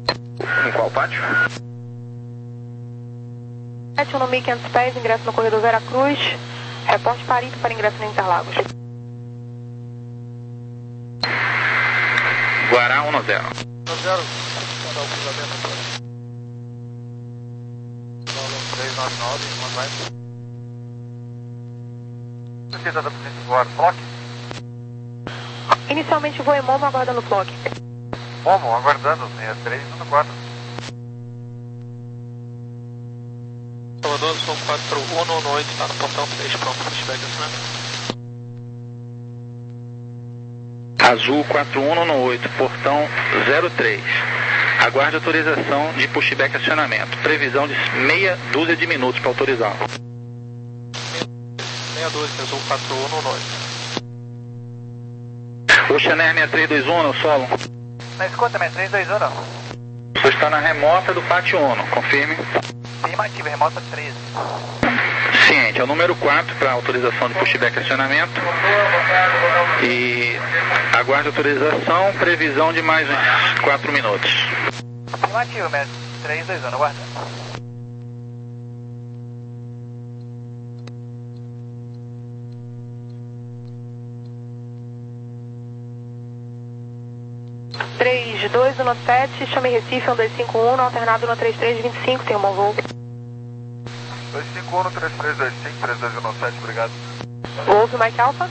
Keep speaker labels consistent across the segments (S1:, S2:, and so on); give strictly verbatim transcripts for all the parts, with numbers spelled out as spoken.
S1: Em qual pátio?
S2: sete no mil e quinhentos pés, ingresso no corredor Vera Cruz. Reporte Parito para ingresso no Interlagos.
S3: Guará um zero.
S4: um zero, mandar o cruzamento agora. três nove nove, uma vai. Precisa da presença do ar, Flock?
S2: Inicialmente voo em Momo, aguardando o Flock.
S4: Momo, aguardando, sessenta e três, no quatro.
S5: Salvador, Sul quatro um um oito, está no portão três, pronto, pushback acionamento.
S3: Azul quatro um um oito, portão zero três. Aguarde autorização de pushback acionamento. Previsão de meia dúzia de minutos para autorizar.
S5: meia dúzia, Azul quatro um um oito.
S3: Ocean Air seis três dois um, no solo.
S4: Na escuta, seis três dois um, não.
S3: Você está na remota do pátio Uno, confirme.
S4: Afirmativo, remota treze.
S3: Ciente, é o número quatro para autorização de pushback acionamento. E aguarde autorização, previsão de mais uns quatro minutos.
S4: Afirmativo, seis três dois um, aguardando.
S2: três dois um sete, chame Recife, um dois cinco um, no alternado no três três dois cinco, tem um bom voo.
S4: dois cinco um, três três dois cinco, três dois um sete, obrigado.
S2: Ouve, Mike Alpha.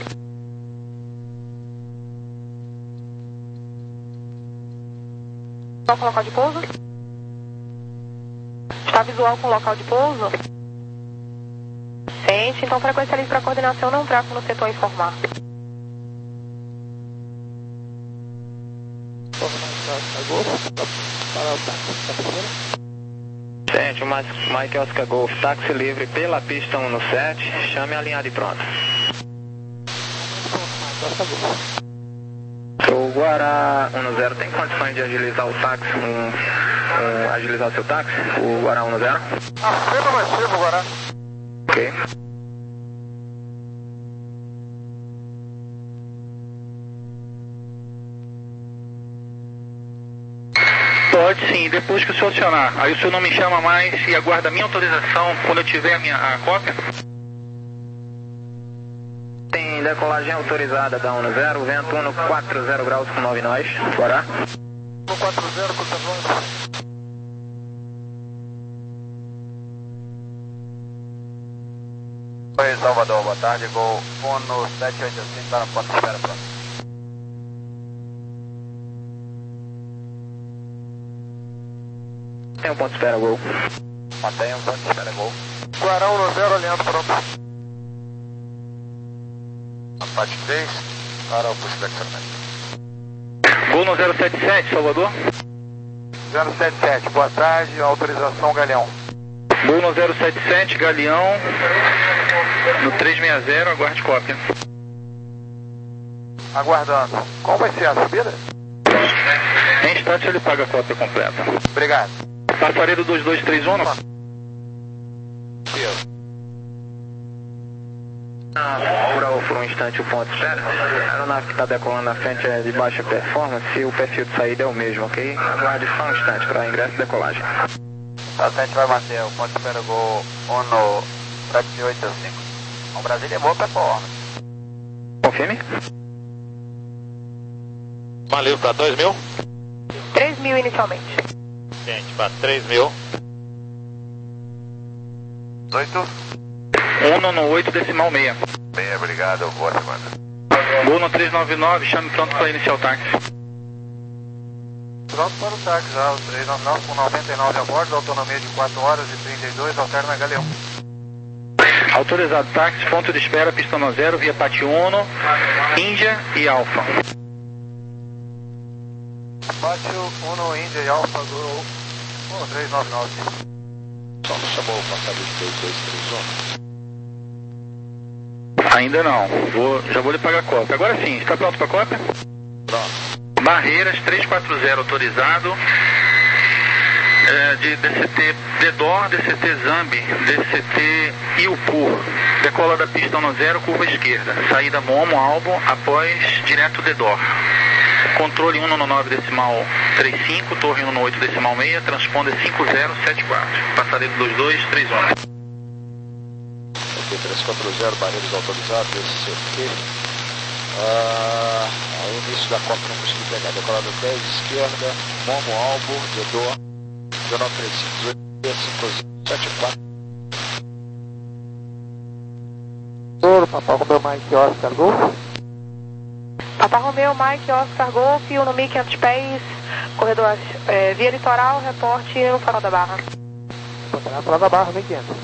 S2: Visual com local de pouso? Está visual com local de pouso? Sente, então frequência livre para coordenação, não tráfego no setor informar.
S1: Gente, o Mike Oscar Golf, táxi livre pela pista um no sete, chame a linha de pronto. O Guará um zero tem condições de agilizar o táxi, um, um, agilizar o seu táxi, o Guará um zero?
S4: Afirmativo, Guará.
S1: Ok.
S3: Pode sim, depois que o senhor acionar. Aí o senhor não me chama mais e aguarda a minha autorização quando eu tiver a minha a cópia?
S1: Tem decolagem autorizada da um zero, vento um quatro zero graus com nove nós. Bora?
S4: um quatro zero, por favor. Oi, Salvador, boa tarde. Gol Uno sete oito cinco, está na ponta de espera, pronto.
S1: Tem um ponto de espera, gol.
S4: Mantém um ponto de espera, gol. Guará um zero, alinhado, pronto. A parte três, para o pushback acionamento.
S3: Gol no zero sete sete, Salvador.
S4: zero sete sete, boa tarde, autorização Galeão.
S3: Gol no zero sete sete, Galeão, no três seis zero, aguarde cópia.
S4: Aguardando. Qual vai ser a subida?
S3: Em instante ele paga a cópia completa.
S4: Obrigado.
S3: Passaredo dois dois três um, não?
S1: Por, por um instante o ponto de espera. A aeronave que está decolando na frente é de baixa performance e o perfil de saída é o mesmo, ok? Aguarde só um instante para ingresso e decolagem.
S4: A gente vai manter o ponto de espera Gol Uno sete oito cinco. O Brasília é boa performance.
S1: Confirme?
S5: Valeu, para dois mil?
S2: três mil inicialmente.
S5: Gente, para três mil.
S4: oito.
S3: um no oito decimal meia.
S4: Bem, obrigado, boa semana.
S3: Gol no três nove nove, chame pronto para iniciar o táxi.
S4: Pronto para o táxi, já, o três nove nove com noventa e nove a bordo, autonomia de quatro horas e trinta e dois, alterna Galeão.
S3: Autorizado táxi, ponto de espera, pista no zero, via Pátio Uno, Índia e Alfa.
S4: Pátio Uno, Índia e Alfa, Gol oh, três nove nove.
S5: Só não chamou o passador de dois dois três um?
S3: Ainda não, vou, já vou lhe pagar a cópia. Agora sim, está pronto para a cópia?
S5: Pronto.
S3: Barreiras três quatro zero autorizado, é, de D C T Dedor, D C T Zambi, D C T Iupu. Decola da pista no zero, curva esquerda. Saída Momo, Albo, após direto Dedor. controle um no nove decimal trinta e cinco, torre um no oito decimal seis, transponder cinco zero sete quatro, passaredo dois dois três um.
S6: Ok, três quatro zero, barreiros autorizados, esse ok. Ah, aí início da Copa não consegui pegar, decolado dez, esquerda, Momo, Albo, Dedor, dezenove trinta e cinco, cinco zero sete quatro.
S1: Papa Romeu Mike Oscar Golf.
S2: Papa Romeu Mike Oscar Golf, no mil e quinhentos pés, corredor é, via litoral, reporte no Farol da Barra.
S1: Na Farol da Barra, mil e quinhentos.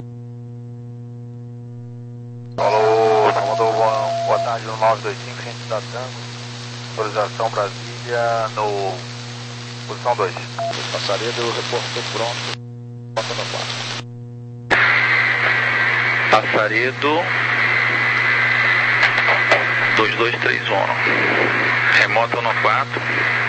S4: Alô, Salvador, boa, boa tarde, no nove dois cinco, gente da Tango, autorização Brasília, no posição dois.
S6: Passaredo, reportou pronto, bota no quatro.
S3: Passaredo dois dois três um, remota no quatro,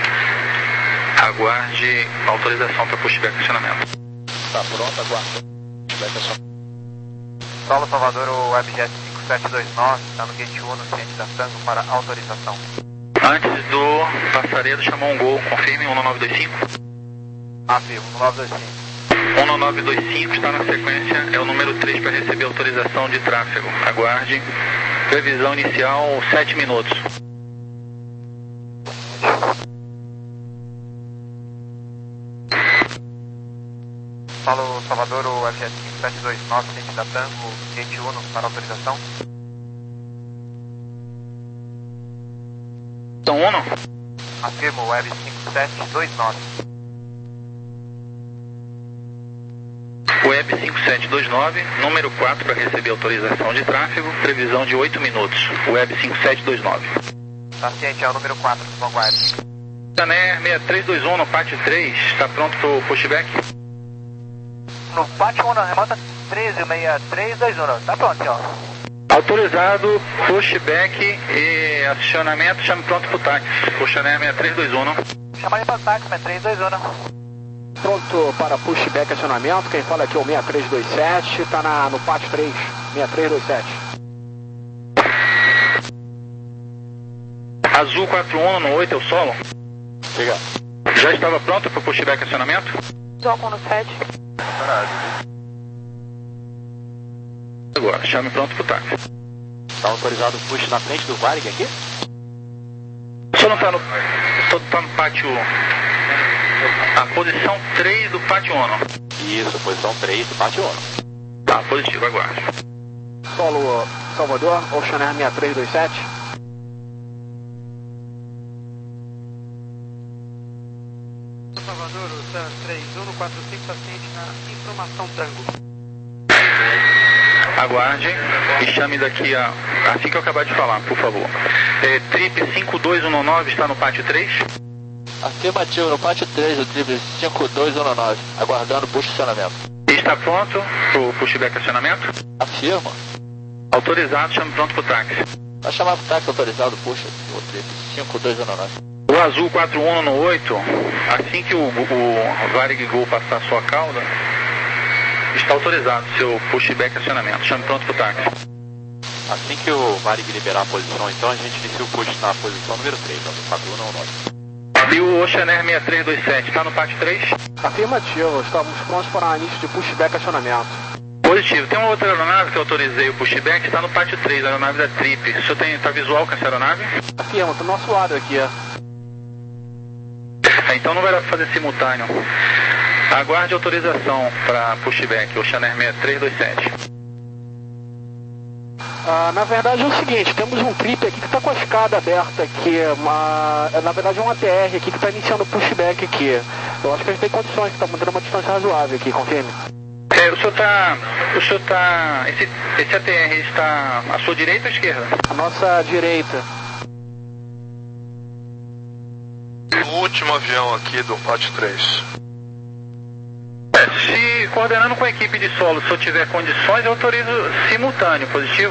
S3: aguarde autorização para pushback acionamento.
S6: Está pronto, aguarda pushback acionamento.
S4: Solo Salvador, o Webjet cinco sete dois nove, está no gate um, no ciente da Tango, para autorização.
S3: Antes do passaredo chamou um gol, confirme um no nove dois cinco.
S4: Afirmo, no nove dois cinco.
S3: um no nove dois cinco está na sequência, é o número três para receber autorização de tráfego. Aguarde. Previsão inicial, sete minutos.
S4: Solo Salvador, o Webjet cinco sete dois nove, ciente da Tango, gate um, para autorização.
S3: Então, Uno?
S4: Afirmo, Web cinco sete dois nove.
S3: Web cinco sete dois nove, número quatro para receber autorização de tráfego, previsão de oito minutos. Web cinco sete dois nove.
S4: Tá ciente, é o número quatro, vanguarda.
S3: Saner seis três dois um no P A T três, está pronto para o pushback?
S4: No P A T um, remota treze seis três dois um, tá pronto, ó.
S3: Autorizado, pushback e acionamento, chame pronto para o táxi. Saner seis três dois um.
S4: Chama ele para táxi, seis três dois um.
S1: Pronto para pushback acionamento, quem fala aqui é o seis três dois sete, está na, no P A T três, seis três dois sete.
S3: Azul quatro um no oito, é o solo?
S6: Chega.
S3: Já estava pronto para o pushback acionamento?
S2: Zocon no sete.
S3: Agora, chame pronto para o táxi.
S6: Está autorizado o push na frente do Varig aqui?
S3: Só não está no, só tá no pátio, a posição três do pátio um.
S6: Isso, posição três do pátio um.
S3: Tá, positivo, aguarde.
S1: Solo Salvador, Oceaner seis três dois sete.
S7: Salvador, o Sam três um quatro cinco, paciente na informação Tango.
S3: Aguarde e chame daqui a, assim que eu acabar de falar, por favor. É, Trip cinco dois um nove está no pátio três?
S6: Afirmativo, no pátio três, o Trip cinco dois um nove, aguardando push acionamento.
S3: Está pronto para o pushback acionamento?
S6: Afirma.
S3: Autorizado, chame pronto para o táxi.
S6: Vai chamar pro táxi autorizado, puxa, o Trip cinco dois um nove.
S3: O azul quatro um no oito, assim que o, o Varig Gol passar a sua cauda, está autorizado seu pushback acionamento. Chame pronto para o táxi.
S6: Assim que o Varig liberar a posição, então a gente inicia o push na posição número três, no quatro um nove.
S3: E o Oceaner seis três dois sete está no pátio três?
S1: Afirmativo, estamos prontos para início de pushback acionamento.
S3: Positivo. Tem uma outra aeronave que eu autorizei o pushback, está no pátio três, a aeronave da Trip. O senhor está visual com essa aeronave?
S1: Afirma, está do nosso lado aqui.
S3: É, então não vai dar para fazer simultâneo. Aguarde autorização para pushback, Oceaner seis três dois sete.
S1: Ah, na verdade é o seguinte, temos um trip aqui que está com a escada aberta aqui, uma, na verdade é um A T R aqui que está iniciando o pushback aqui. Eu acho que a gente tem condições, está mantendo uma distância razoável aqui, confirme.
S3: É, o senhor está, o senhor está, esse, esse A T R está à sua direita ou esquerda?
S1: A nossa direita.
S8: O último avião aqui do P A T três.
S3: É, se coordenando com a equipe de solo, se o senhor tiver condições, eu autorizo simultâneo, positivo?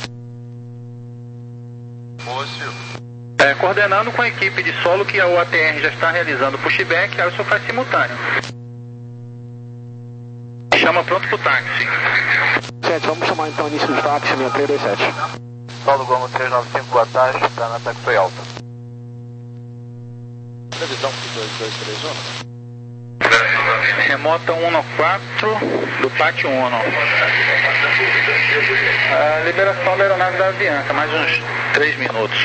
S8: Positivo.
S3: É, coordenando com a equipe de solo que o A T R já está realizando o pushback, aí o senhor faz simultâneo. Chama pronto pro táxi.
S1: sete, vamos chamar então o início do táxi, seis três dois sete.
S4: Solo Gongo três nove cinco, boa tarde, está na Taxi Alta.
S6: Previsão para dois dois três um.
S3: Remota um quatro do pátio um. A liberação da aeronave da Avianca, mais uns três minutos.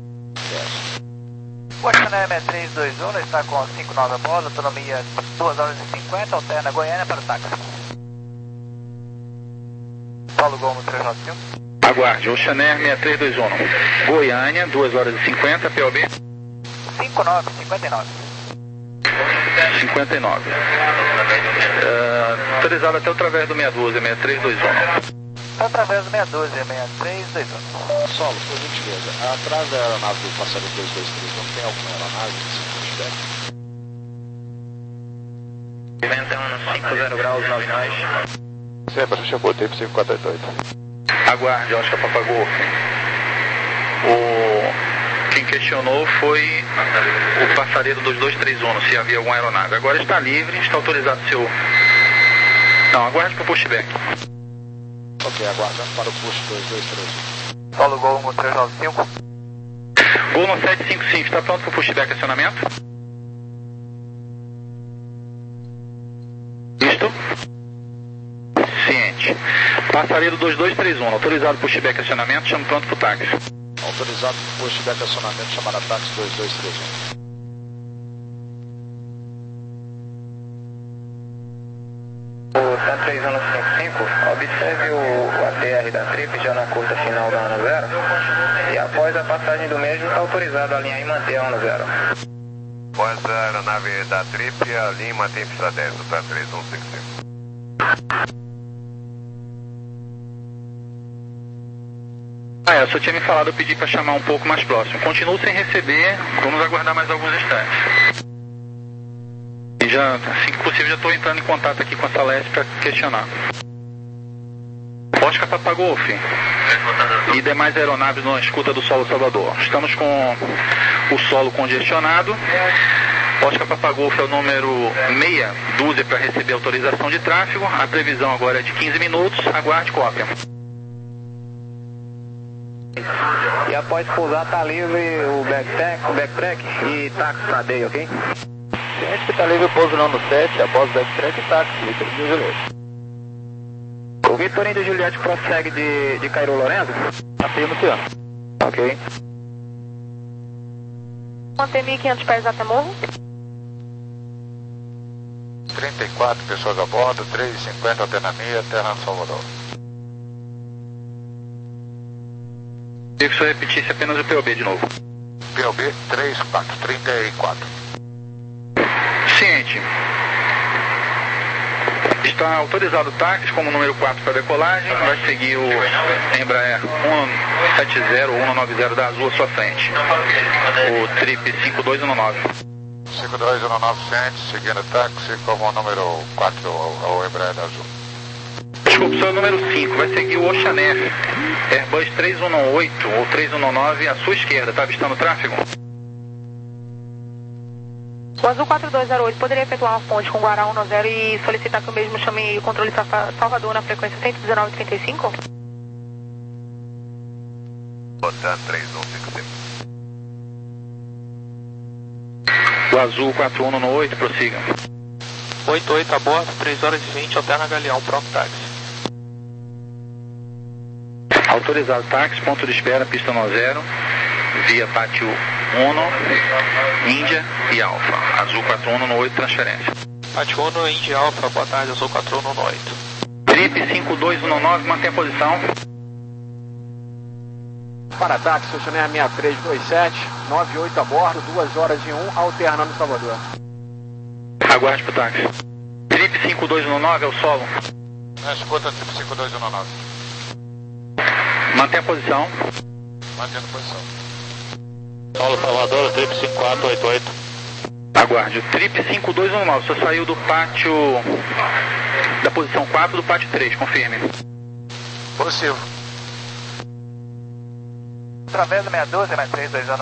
S4: O Oceaner três dois um está com cinco nove a bordo, autonomia duas horas e cinquenta, alterna Goiânia para o táxi. Paulo Gomes três nove cinco.
S3: Aguarde, Oceaner seis três dois um. Goiânia, duas horas e cinquenta, P O B?
S4: cinco nove, cinquenta e nove.
S3: cinquenta e nove. Uh, autorizado até através do seis doze, seis três dois um.
S4: Através do seis doze, seis três dois um.
S6: Solo, por gentileza. Atrás da aeronave do passageiro dois dois três um, tem alguma aeronave que se
S3: Venta um cinco zero graus, nove nós.
S6: Sempre, chegou, tempo cinco quatro oito oito.
S3: Aguarde, Oscar Papagol. O... Quem questionou foi o passageiro dos dois três um, se havia alguma aeronave. Agora está livre, está autorizado seu... Não, aguarde para o pushback.
S6: Ok, aguardando para o push dois dois três um.
S4: Paulo Gol três nove cinco.
S3: Gol no sete cinco cinco, está pronto para o pushback acionamento? Isto? Ciente. Passageiro dois dois três um, autorizado pushback acionamento, chamo pronto para o táxi.
S6: Autorizado para o pushback acionamento, chamar a táxi dois dois três um.
S9: O T três um cinco cinco, observe o, o A T R da Trip já na curta final da ano zero e após a passagem do mesmo está autorizado a alinhar e manter a ano zero.
S4: Após a aeronave da Trip, a linha mantém pista dez, o T três um cinco cinco.
S3: Ah, é, eu só tinha me falado, eu pedi para chamar um pouco mais próximo. Continuo sem receber, vamos aguardar mais alguns instantes. E já, assim que possível, já estou entrando em contato aqui com a Saleste para questionar. Oscar Papagolf e demais aeronaves na escuta do solo Salvador. Estamos com o solo congestionado. Oscar Papagolf é o número meia dúzia para receber autorização de tráfego. A previsão agora é de quinze minutos. Aguarde cópia.
S9: E após pousar está livre o backtrack, o backtrack e táxi para D, ok?
S6: Ciente que está livre pouso não no sete, após o backtrack e táxi, Vitor de Juliette.
S9: O Vitorino de Juliette prossegue de, de Cairo Lorenzo?
S6: Afirmo-te.
S9: Ok.
S2: Manter mil e quinhentos pés até morro.
S6: trinta e quatro pessoas a bordo, três e cinquenta alternamia, Terra Salvador.
S3: Queria que o senhor repetisse apenas o P O B de novo.
S6: P O B três quatro, trinta e quatro.
S3: Ciente. Está autorizado o táxi como número quatro para decolagem. Vai seguir o Embraer um sete zero ou um nove zero da Azul à sua frente. O Trip cinco dois um nove.
S6: cinco dois um nove Ciente, seguindo o táxi como número quatro ao Embraer da Azul.
S3: Desculpe, o seu número cinco. Vai seguir o Oceaner. Airbus três um oito ou três um nove à sua esquerda. Está avistando o tráfego?
S2: O Azul quatro dois zero oito poderia efetuar uma ponte com o Guará um zero e solicitar que o mesmo chame o controle Salvador na frequência cento e dezenove trinta e cinco?
S4: Botan três um cinco cinco.
S3: O Azul quatro um oito, prossiga.
S5: oito oito a bordo, três horas e vinte, alterna Galeão, pronto táxi.
S3: Autorizado táxi, ponto de espera, pista no zero, via pátio um, Índia e Alfa. Azul quatro um oito, transferência.
S5: Pátio um, Índia e Alfa, boa tarde, Azul quatro um oito.
S3: Trip cinco dois um nove, mantém a posição.
S1: Para táxi, Oceaner seis três dois sete, nove oito a bordo, duas horas e um, alternando Salvador.
S3: Aguarde pro táxi. Trip cinco dois um nove é o solo.
S6: Na escuta, Trip cinco dois um nove.
S3: Mantém a posição.
S6: Mantendo a posição.
S8: Solo Salvador, Trip cinco quatro oito oito.
S3: Aguarde. O Trip cinco dois um nove, você saiu do pátio... da posição quatro do pátio três, confirme.
S6: Positivo.
S4: Através do seis doze, seis três dois um.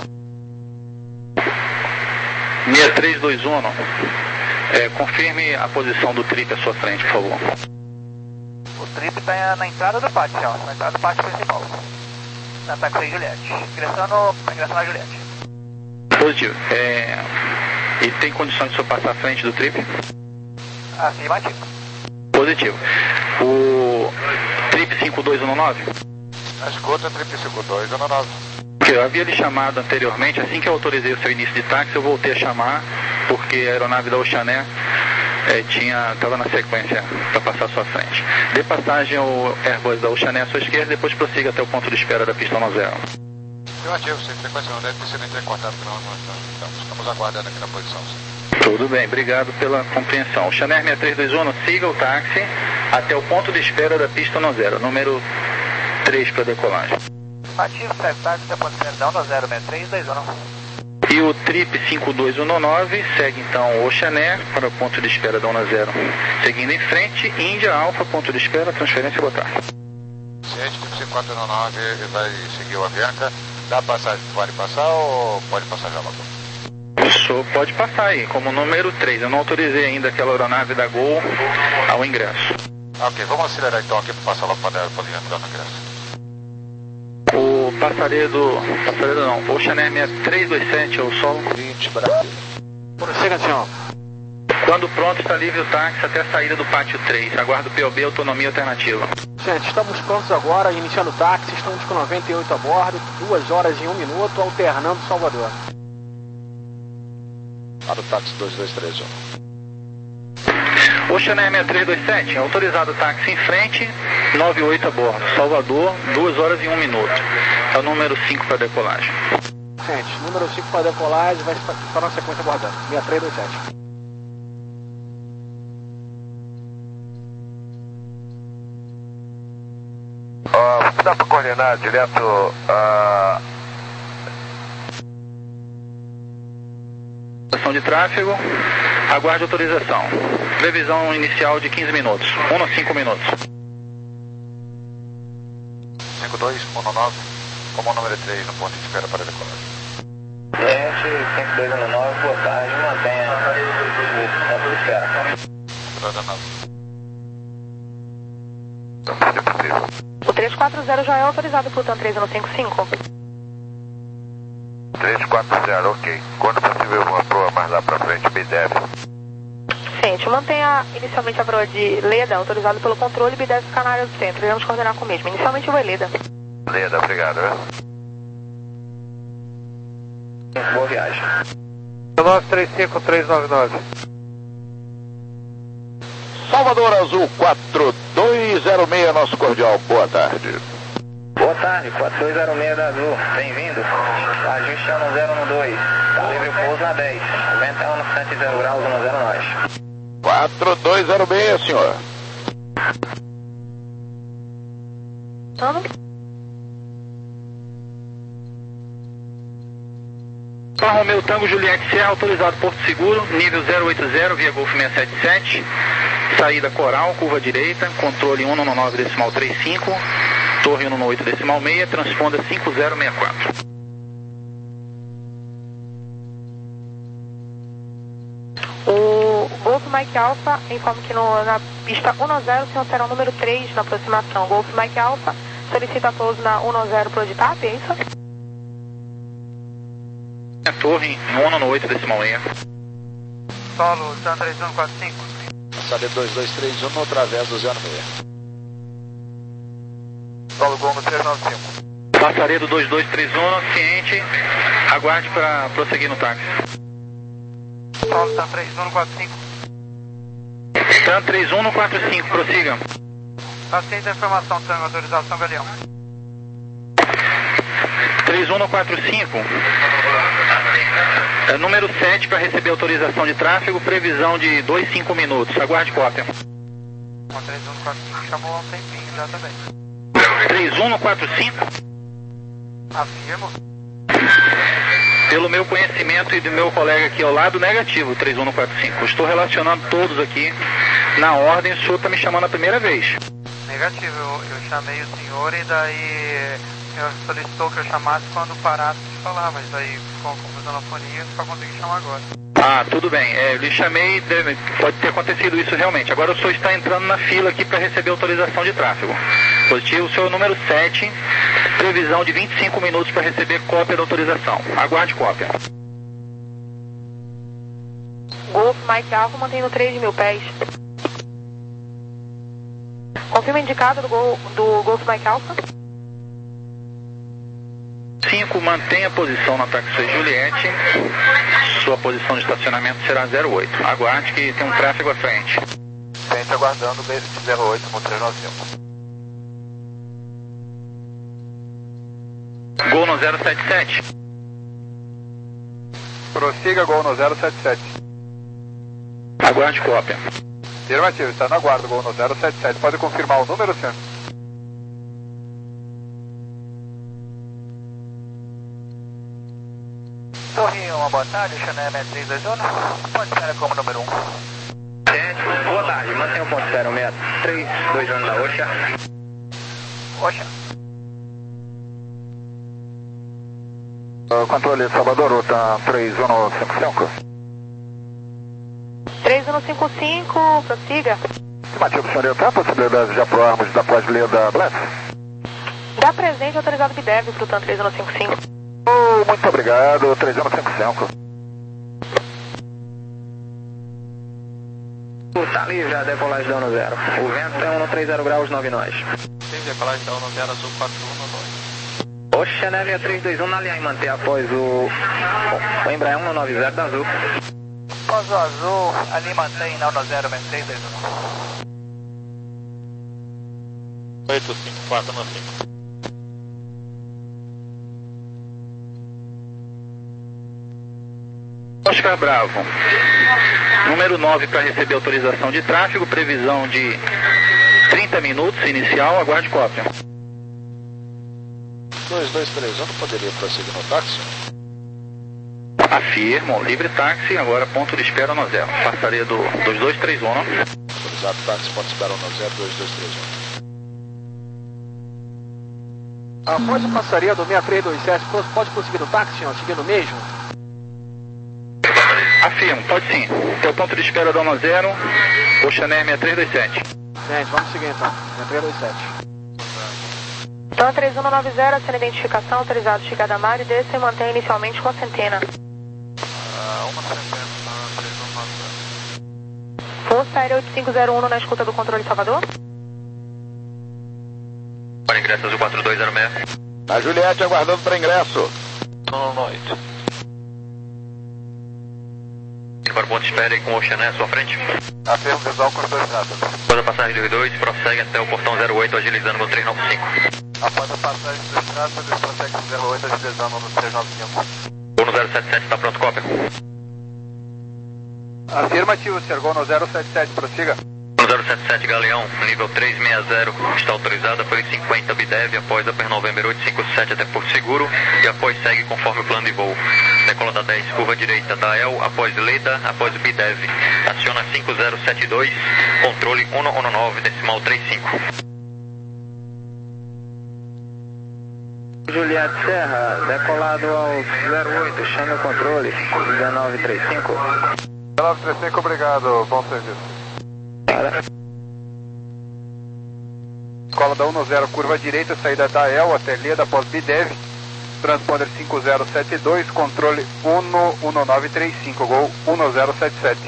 S3: seis três dois um, é, confirme a posição do Trip à sua frente, por favor.
S4: O Trip está na entrada do pátio, ó, na entrada do pátio principal. Na táxi Juliette. Ingressando, ingressando na Juliette.
S3: Positivo. É... E tem condições de o senhor passar à frente do trip?
S9: Afirmativo.
S3: Positivo. O trip cinco dois um nove?
S6: Na escuta, trip cinco dois um nove.
S3: Eu havia lhe chamado anteriormente, assim que eu autorizei o seu início de táxi, eu voltei a chamar, porque a aeronave da Oceané é, tinha, estava na sequência para passar à sua frente. Dê passagem ao Airbus da Oceané à sua esquerda, depois prossiga até o ponto de espera da pista nove zero.
S6: Afirmativo, sem frequência não deve ter sido intercortado, não, nós estamos, estamos aguardando aqui na posição. Sim.
S3: Tudo bem, obrigado pela compreensão. Oceané seis três dois um, siga o táxi até o ponto de espera da pista nove zero, número três para decolagem.
S9: Ativo, segue táxi, até ponto de perdão, nove zero seis três dois um.
S3: E o trip cinco dois um nove segue então o Oceané para o ponto de espera da nove zero. Seguindo em frente, Índia Alfa, ponto de espera, transferência, boa tarde.
S6: Ciente, trip cinco quatro um nove vai seguir o Avianca. Dá passagem, pode passar ou pode passar já logo?
S3: O senhor pode passar aí, como número três. Eu não autorizei ainda aquela aeronave da Gol ao ingresso.
S6: Ok, vamos acelerar então aqui para passar logo para a linha entrar no ingresso.
S3: O passaredo, passaredo não, o Oceané seis três dois sete, o solo.
S6: vinte, Brasil.
S1: Prossiga, senhor.
S3: Quando pronto, está livre o táxi até a saída do pátio três. Aguardo o P O B, autonomia alternativa.
S1: Gente, estamos prontos agora, iniciando o táxi, estamos com noventa e oito a bordo, duas horas e um minuto, alternando Salvador.
S6: Para o táxi dois dois três um.
S3: Oceané seis três dois sete, autorizado o táxi em frente, nove oito a bordo. Salvador, duas horas e um minuto. É o número cinco para decolagem.
S1: Gente, número cinco para decolagem, vai estar na sequência abordando, seis três dois sete.
S4: Uh, dá para coordenar direto a...
S3: Uh... de tráfego, aguarde autorização. Previsão inicial de quinze minutos, um a cinco minutos.
S6: cinco dois um nove, como número três no ponto de espera para decolagem.
S9: Gente, cinco dois um nove, boa tarde, mantenha o ponto de espera.
S2: O três quatro zero já é autorizado por TAM três um cinco cinco.
S4: três quatro zero, ok. Quando possível, uma proa mais lá pra frente, B dez.
S2: Gente, mantenha inicialmente a proa de Leda, autorizado pelo controle B dez Canário do Centro. Iremos coordenar com o mesmo. Inicialmente o Leda.
S4: Leda, obrigado.
S9: Boa viagem.
S4: nove três cinco três nove nove.
S6: Salvador Azul quatro dois zero seis, nosso cordial, boa tarde.
S9: Boa tarde, quatro dois zero seis da Azul, bem-vindo. Ajuste ano zero um dois, tá livre o pouso na dez, vento é ano cento e zero graus, um zero nós.
S6: quatro dois zero seis, senhor.
S2: Ano?
S3: Para Romeu Tango Juliette Serra, autorizado Porto Seguro, nível zero oito zero, via Golf seiscentos e setenta e sete, saída Coral, curva direita, controle cento e nove decimal trinta e cinco, torre cento e oito decimal seis, transponda cinco zero seis quatro.
S2: O Golf Mike Alpha informa que no, na pista um zero o senhor terá o número três na aproximação. Golf Mike Alpha solicita pouso na um zero pro Editap, é isso?
S3: A torre cento e oito decimal seis.
S7: Solo, TAM três um quatro cinco.
S6: Sabe dois dois três um, através do zero seis.
S4: Solo Gongo três nove cinco.
S3: Passaredo dois dois três um, ciente, aguarde para prosseguir no táxi.
S7: Solo, TAM três um quatro cinco.
S3: TAM três um quatro cinco, prossiga.
S7: Aceita a informação, TAM, autorização Galeão.
S3: três um quatro cinco, é, número sete para receber autorização de tráfego, previsão de dois a cinco minutos, aguarde cópia.
S7: O três um quatro cinco chamou há um tempinho já também.
S3: três um quatro cinco?
S7: Afirmo.
S3: Pelo meu conhecimento e do meu colega aqui ao lado, negativo, três um quatro cinco. Estou relacionando todos aqui na ordem, o senhor está me chamando a primeira vez.
S7: Negativo, eu, eu chamei o senhor e daí o senhor solicitou que eu chamasse quando parasse de falar, mas aí ficou uma confusão na fonia e só consegui chamar agora.
S3: Ah, tudo bem. É, eu lhe chamei, deve, pode ter acontecido isso realmente. Agora o senhor está entrando na fila aqui para receber autorização de tráfego. Positivo, o senhor número sete, previsão de vinte e cinco minutos para receber cópia da autorização. Aguarde cópia.
S2: Golf Mike Alpha, mantendo três mil pés. Confirma indicado do, gol, do Golf Mike Alpha.
S3: cinco, mantenha a posição na Taxi Juliette. Sua posição de estacionamento será zero oito. Aguarde que tem um tráfego à frente.
S4: Frente aguardando o Basic zero oito com três nove cinco.
S3: Gol no zero sete sete.
S4: Prossiga, Gol no zero sete sete.
S3: Aguarde cópia.
S4: Afirmativo, está no aguardo, Gol no zero sete sete. Pode confirmar o número, senhor?
S9: Torrinho, uma boa tarde, Chanel seis três dois um, ponto zero como número um. Gente, boa tarde, mantenha o ponto zero seis três dois um da Oxa. Oxa.
S4: Uh, controle Salvador, ruta três um cinco cinco.
S2: três um cinco cinco, prossiga.
S4: Afirmativo, senhor, tem a possibilidade de aproarmos da pós-leda Bless?
S2: Dá presente autorizado B D E V para o TAM três um cinco cinco.
S4: Oh, muito obrigado, três um cinco cinco.
S9: Tá livre a decolagem da um zero. O vento é um trinta graus nove nós.
S5: Tem decolagem da um zero azul quatro um dois.
S9: Oxa, né, seis três dois um na linha e manter após o, o Embraer um nove zero da Azul. Após o Azul, ali mantém na um zero seis dois um.
S5: oito cinco quatro nove cinco.
S3: Oscar Bravo. Número nove para receber autorização de tráfego, previsão de trinta minutos inicial, aguarde cópia.
S6: dois dois três um, poderia prosseguir no táxi?
S3: Afirmo, livre táxi, agora ponto de espera no zero. Passaria do dois dois três um.
S6: Autorizado táxi, ponto de espera no zero, dois dois três um.
S1: Após a passaria do seis três dois sete, pode prosseguir no táxi, senhor? Seguindo mesmo?
S3: Afirmo, pode sim. Teu ponto de espera do um zero, Oxaner seis três dois sete.
S1: Gente, vamos seguir então. seis três dois sete.
S2: TAM três um nove zero, sem identificação, autorizado chegada a mar e desça e mantém inicialmente com a centena.
S7: Uh, uma centena, três um nove zero.
S2: Força Aérea oito cinco zero um na escuta do controle Salvador.
S3: Para ingresso azul quatro dois zero seis.
S6: A Juliette aguardando para ingresso.
S5: Sono noite.
S3: Para o ponto de espera aí com o Oxaner à sua frente.
S4: Afirmo, visual com os dois tratos.
S3: Após a passagem do dois, prossegue até o portão zero oito, agilizando no três nove cinco.
S4: Após a passagem dos tratos, eles prosseguem no zero oito, agilizando no três nove cinco.
S3: Gol no zero sete sete, está pronto, cópia.
S4: Afirmativo, senhor, Gol no zero sete sete, prossiga.
S3: No zero sete sete, Galeão, nível três seis zero, está autorizada por cinquenta B D E V após a Per November oito cinco sete até Porto Seguro e após segue conforme o plano de voo. Decola da dez, curva direita da E L, após Leda, após B D E V. Aciona cinco zero sete dois, controle um um nove, decimal trinta e cinco.
S9: Juliette Serra, decolado ao zero oito, chame o controle, dezenove trinta e cinco.
S4: dezenove trinta e cinco, obrigado, bom serviço. Escola da um zero, curva direita, saída da E L até Leda, após B D E V. Transponder cinco zero sete dois, controle um um nove três cinco, Gol um zero sete sete.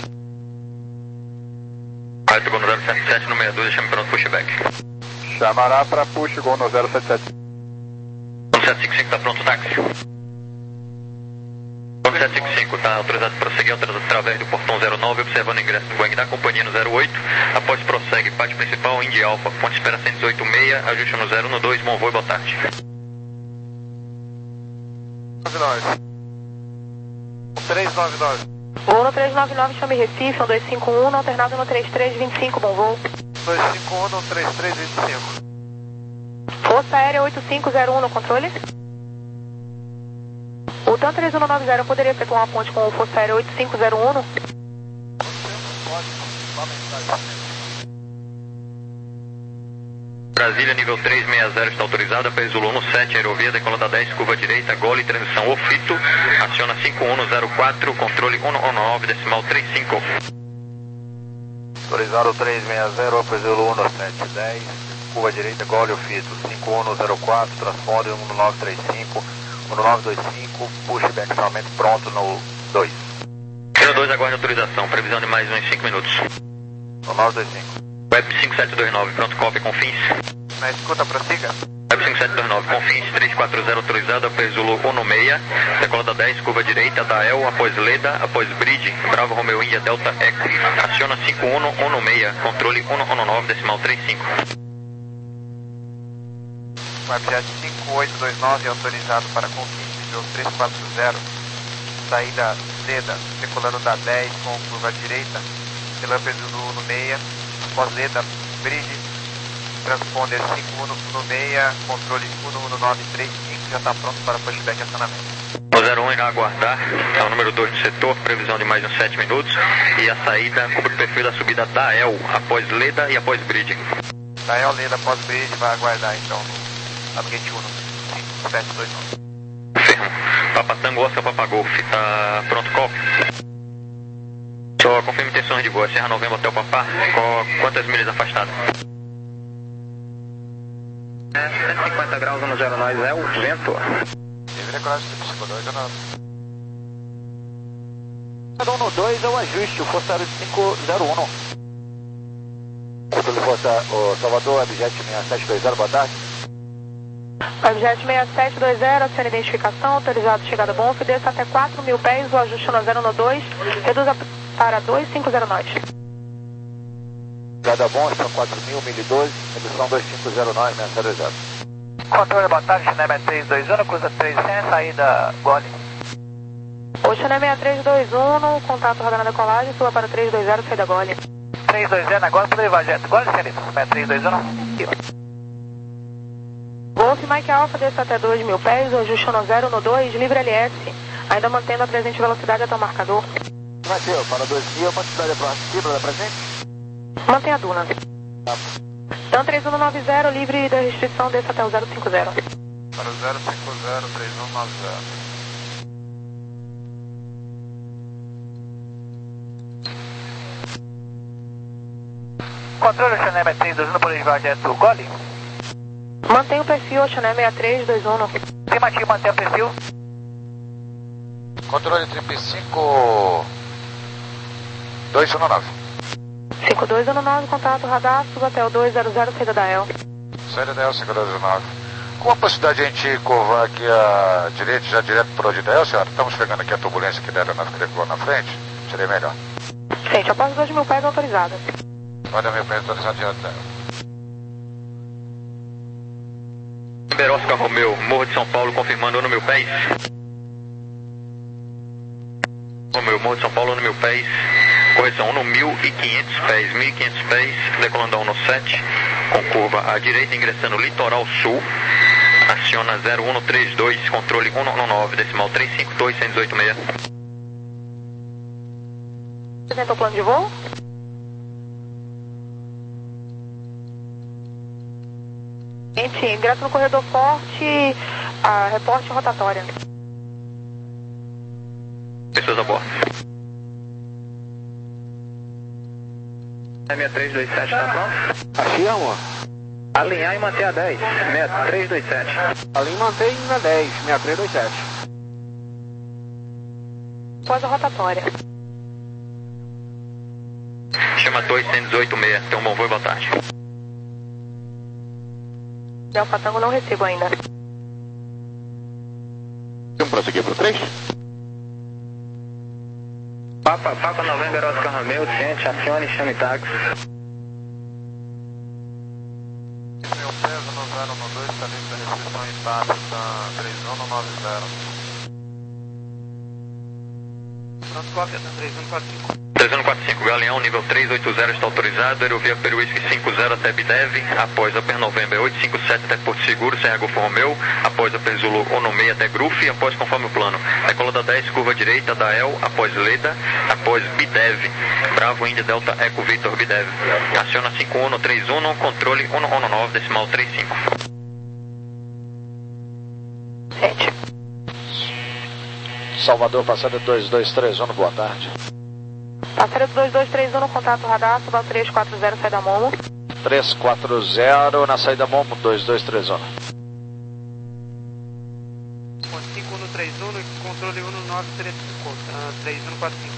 S3: Vai, Gol no zero sete sete, no sessenta e dois, chame pronto, pushback.
S4: Chamará para push, Gol no zero sete sete.
S3: um sete cinco cinco, está pronto, táxi. um sete cinco cinco, está autorizado para prosseguir através do portão zero nove, observando o ingresso do Boeing da companhia no zero oito. Após prossegue, parte principal, Indy Alpha, ponte de espera cento e dezoito seis, ajuste no zero um dois, bom voo e boa tarde.
S4: três nove nove.
S2: Voo no três nove nove, chame Recife, um dois cinco um, no alternado no três três vinte e cinco, bom voo.
S4: dois cinco um no três três vinte e cinco.
S2: Força Aérea oito cinco zero um no controle. O TAM três um nove zero poderia efetuar uma ponte com o Força Aérea oito cinco zero um?
S3: Brasília, nível três seis zero, está autorizada para Zulu no sete, aerovia, decola da dez, curva direita, gole, transição ofito, aciona cinco um zero quatro, controle um um nove, decimal trinta e cinco.
S4: Autorizado três seis zero, para Zulu no sete dez, curva direita, gole, ofito, cinco um zero quatro, transponder um nove três cinco, um nove dois cinco, pushback finalmente pronto no dois.
S3: zero dois, aguarde autorização. Previsão de mais uns cinco minutos.
S4: nove dois cinco.
S3: Web cinco sete dois nove, pronto, cópia com fins.
S4: Na escuta, prossiga.
S3: Web cinco sete dois nove, com fins, três quatro zero autorizado, após Zulu um seis, decola da dez, curva direita, da E L, após Leda, após Bridge, Bravo Romeo Índia Delta Eco. Aciona cinco um um seis, controle um um nove, decimal trinta e cinco.
S4: Webjet cinco oito dois nove, autorizado para confins, nível três quatro zero, saída Leda, decolando da dez com curva direita, relâmpago Zulu um seis, após Leda, Bridge, transponder cinco um um seis, controle um um nove três cinco, já está pronto para pushback e acionamento.
S3: O zero um irá aguardar, é o número dois do setor, previsão de mais uns sete minutos, e a saída cumpre o perfil da subida da E L, após Leda e após Bridge.
S4: Da E L, Leda, após Bridge, vai aguardar então no Upgate um, cinco sete dois um.
S3: Ferro. Papa Tango, Oscar, Papa Golf, tá pronto, call. Só confirme intenções de voo, Serra Novembro até o Papá, quantas milhas afastadas?
S9: É, cento e cinquenta graus no zero nove, é o vento.
S4: Livre coragem de psicodóis, é nada.
S1: Cada um no dois é o ajuste, o Força Aérea cinco zero um. Controle Força, o Salvador, Abjet seis sete dois zero, boa tarde.
S2: Abjet seis sete dois zero, aciona identificação, autorizado chegada bom, desça até quatro mil pés, o ajuste no zero no dois, reduza para dois cinco zero nove.
S1: Chegada bom, são quatro mil, mil e doze, redução dois cinco zero nove, seis dois zero.
S4: Controle, boa tarde, Chinem três dois um, cruza três cem, saída Gole.
S2: O Chinem seis três dois um, contato radar na decolagem, suba para três dois zero, saída Gole.
S4: três dois zero, agora para levar jet. Gole, senhorita, seis três dois um.
S2: Golf Mike Alpha, desça até dois mil pés, o ajuste no zero no dois, livre L S, ainda mantendo a presente velocidade até o marcador.
S1: Mateu, para dois mil, quantidade próxima da presente?
S2: Mantenha a duna. Então três um nove zero, livre da restrição, desça até o zero cinco zero.
S4: Para o zero cinco zero, três um nove zero. Controle Chinem três dois um, por levar jet do Gole.
S2: Mantenha o perfil, Chinem seis três dois um.
S4: Afirmativo, mantenha o perfil. Controle trinta e cinco dois um nove.
S2: cinco dois um nove, contato radar, suba até o dois zero zero, saída da E L.
S4: Saída da E L, cinco dois um nove. Com a possibilidade de a gente curvar aqui a direita, já direto para onde da E L, senhora? Estamos pegando aqui a turbulência que deram na, na frente. Seria melhor.
S2: Gente, após dois mil pés autorizada.
S4: Pode mil pés autorizado direto da E L.
S3: Oscar Romeu, Morro de São Paulo, confirmando um mil pés. Romeu, Morro de São Paulo, um mil pés. Correção, um mil e quinhentos pés. mil e quinhentos pés, decolando a um sete, com curva à direita, ingressando litoral sul. Aciona zero um três dois, controle um um nove, decimal três cinco dois, um oito seis.
S2: Apresenta o plano de voo? Gente, ingresso no corredor forte, a reporte rotatória.
S3: Pessoas a bordo.
S9: seis três dois sete, tá pronto?
S1: Afirma.
S9: Alinhar e manter a dez, seis três dois sete.
S1: Alinha e mantém na dez, seis três dois sete.
S2: Após a rotatória.
S3: Chama dois um oito seis, tem um bom voo e boa tarde.
S2: Delta Tango não recebo ainda.
S1: Vamos prosseguir para o três?
S9: Papa, Papa Novembro, Oscar Romeo, ciente, acione e chame táxi.
S4: Meu peso no zero um dois, está livre da restrição em taxa, tá três um nove zero. Pronto, cópia, tá três um quatro cinco.
S3: três um quatro cinco, Galeão, nível três oito zero está autorizado, Aerovia Peruísque cinco zero até Bidev, após a Per Novembro oito cinco sete até Porto Seguro, Serra Golfo Romeu, após a Per Zulu um seis até Gruf e após conforme o plano. Decola da dez, curva direita da E L, após Leda, após Bidev, Bravo Índia Delta Eco Victor Bidev. Aciona cinco um três um, controle um um nove, decimal três cinco.
S2: Sete.
S10: Salvador, passada dois dois três um, boa tarde.
S2: Passaredo dois dois três um no contato radar, suba três quatro zero, saída Momo.
S10: três quatro zero na saída Momo, dois dois três um.
S7: cinco um três um, controle um nove três um quatro cinco.